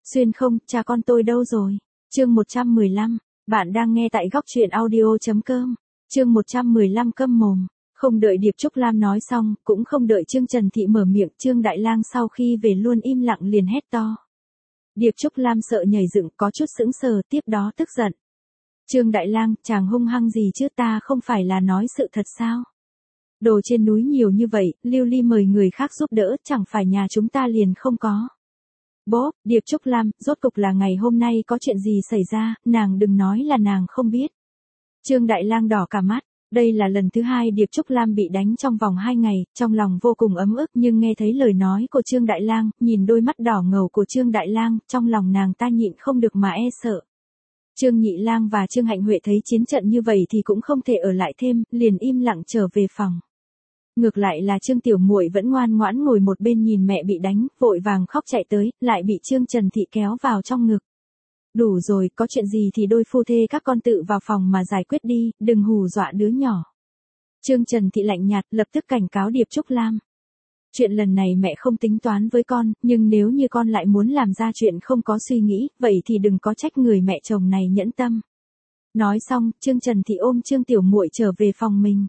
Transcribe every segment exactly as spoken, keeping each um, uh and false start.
Xuyên không, cha con tôi đâu rồi? Chương một trăm mười lăm, bạn đang nghe tại góc truyện audio chấm com. Chương một trăm mười lăm câm mồm. Không đợi Điệp Trúc Lam nói xong, cũng không đợi Trương Trần Thị mở miệng, Trương Đại Lang sau khi về luôn im lặng liền hét to. Điệp Trúc Lam sợ nhảy dựng, có chút sững sờ, tiếp đó tức giận. Trương Đại Lang, chàng hung hăng gì chứ, ta không phải là nói sự thật sao? Đồ trên núi nhiều như vậy, Lưu Ly mời người khác giúp đỡ, chẳng phải nhà chúng ta liền không có. Bố, Điệp Trúc Lam, rốt cục là ngày hôm nay có chuyện gì xảy ra, nàng đừng nói là nàng không biết. Trương Đại Lang đỏ cả mắt, đây là lần thứ hai Điệp Trúc Lam bị đánh trong vòng hai ngày, trong lòng vô cùng ấm ức nhưng nghe thấy lời nói của Trương Đại Lang, nhìn đôi mắt đỏ ngầu của Trương Đại Lang, trong lòng nàng ta nhịn không được mà e sợ. Trương Nhị Lang và Trương Hạnh Huệ thấy chiến trận như vậy thì cũng không thể ở lại thêm, liền im lặng trở về phòng. Ngược lại là Trương Tiểu Muội vẫn ngoan ngoãn ngồi một bên nhìn mẹ bị đánh, vội vàng khóc chạy tới, lại bị Trương Trần Thị kéo vào trong ngực. Đủ rồi, có chuyện gì thì đôi phu thê các con tự vào phòng mà giải quyết đi, đừng hù dọa đứa nhỏ. Trương Trần Thị lạnh nhạt, lập tức cảnh cáo Điệp Trúc Lam. Chuyện lần này mẹ không tính toán với con, nhưng nếu như con lại muốn làm ra chuyện không có suy nghĩ, vậy thì đừng có trách người mẹ chồng này nhẫn tâm. Nói xong, Trương Trần Thị ôm Trương Tiểu Muội trở về phòng mình.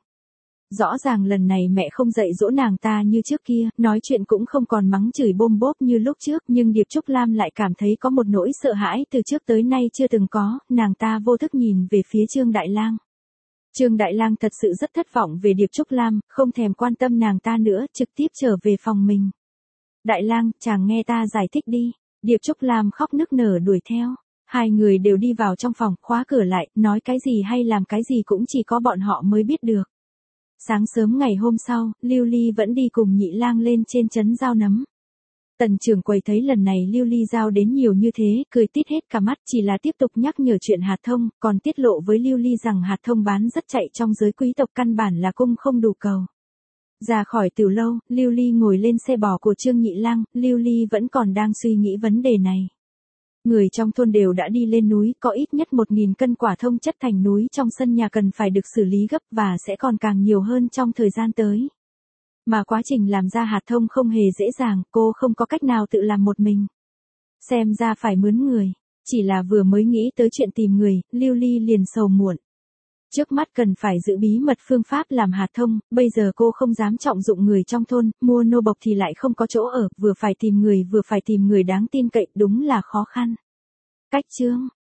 Rõ ràng lần này mẹ không dạy dỗ nàng ta như trước kia, nói chuyện cũng không còn mắng chửi bôm bốp như lúc trước, nhưng Điệp Trúc Lam lại cảm thấy có một nỗi sợ hãi từ trước tới nay chưa từng có, nàng ta vô thức nhìn về phía Trương Đại Lang. Trương Đại Lang thật sự rất thất vọng về Điệp Trúc Lam, không thèm quan tâm nàng ta nữa, trực tiếp trở về phòng mình. Đại Lang, chàng nghe ta giải thích đi. Điệp Trúc Lam khóc nức nở đuổi theo. Hai người đều đi vào trong phòng, khóa cửa lại, nói cái gì hay làm cái gì cũng chỉ có bọn họ mới biết được. Sáng sớm ngày hôm sau, Lưu Ly vẫn đi cùng Nhị Lang lên trên trấn giao nấm. Tần trưởng quầy thấy lần này Lưu Ly giao đến nhiều như thế, cười tít hết cả mắt, chỉ là tiếp tục nhắc nhở chuyện hạt thông, còn tiết lộ với Lưu Ly rằng hạt thông bán rất chạy trong giới quý tộc, căn bản là cung không đủ cầu. Ra khỏi tiểu lâu, Lưu Ly ngồi lên xe bò của Trương Nhị Lang, Lưu Ly vẫn còn đang suy nghĩ vấn đề này. Người trong thôn đều đã đi lên núi, có ít nhất một nghìn cân quả thông chất thành núi trong sân nhà cần phải được xử lý gấp và sẽ còn càng nhiều hơn trong thời gian tới. Mà quá trình làm ra hạt thông không hề dễ dàng, cô không có cách nào tự làm một mình. Xem ra phải mướn người, chỉ là vừa mới nghĩ tới chuyện tìm người, Lưu Ly liền sầu muộn. Trước mắt cần phải giữ bí mật phương pháp làm hạt thông, bây giờ cô không dám trọng dụng người trong thôn, mua nô bộc thì lại không có chỗ ở, vừa phải tìm người vừa phải tìm người đáng tin cậy, đúng là khó khăn. Cách chương,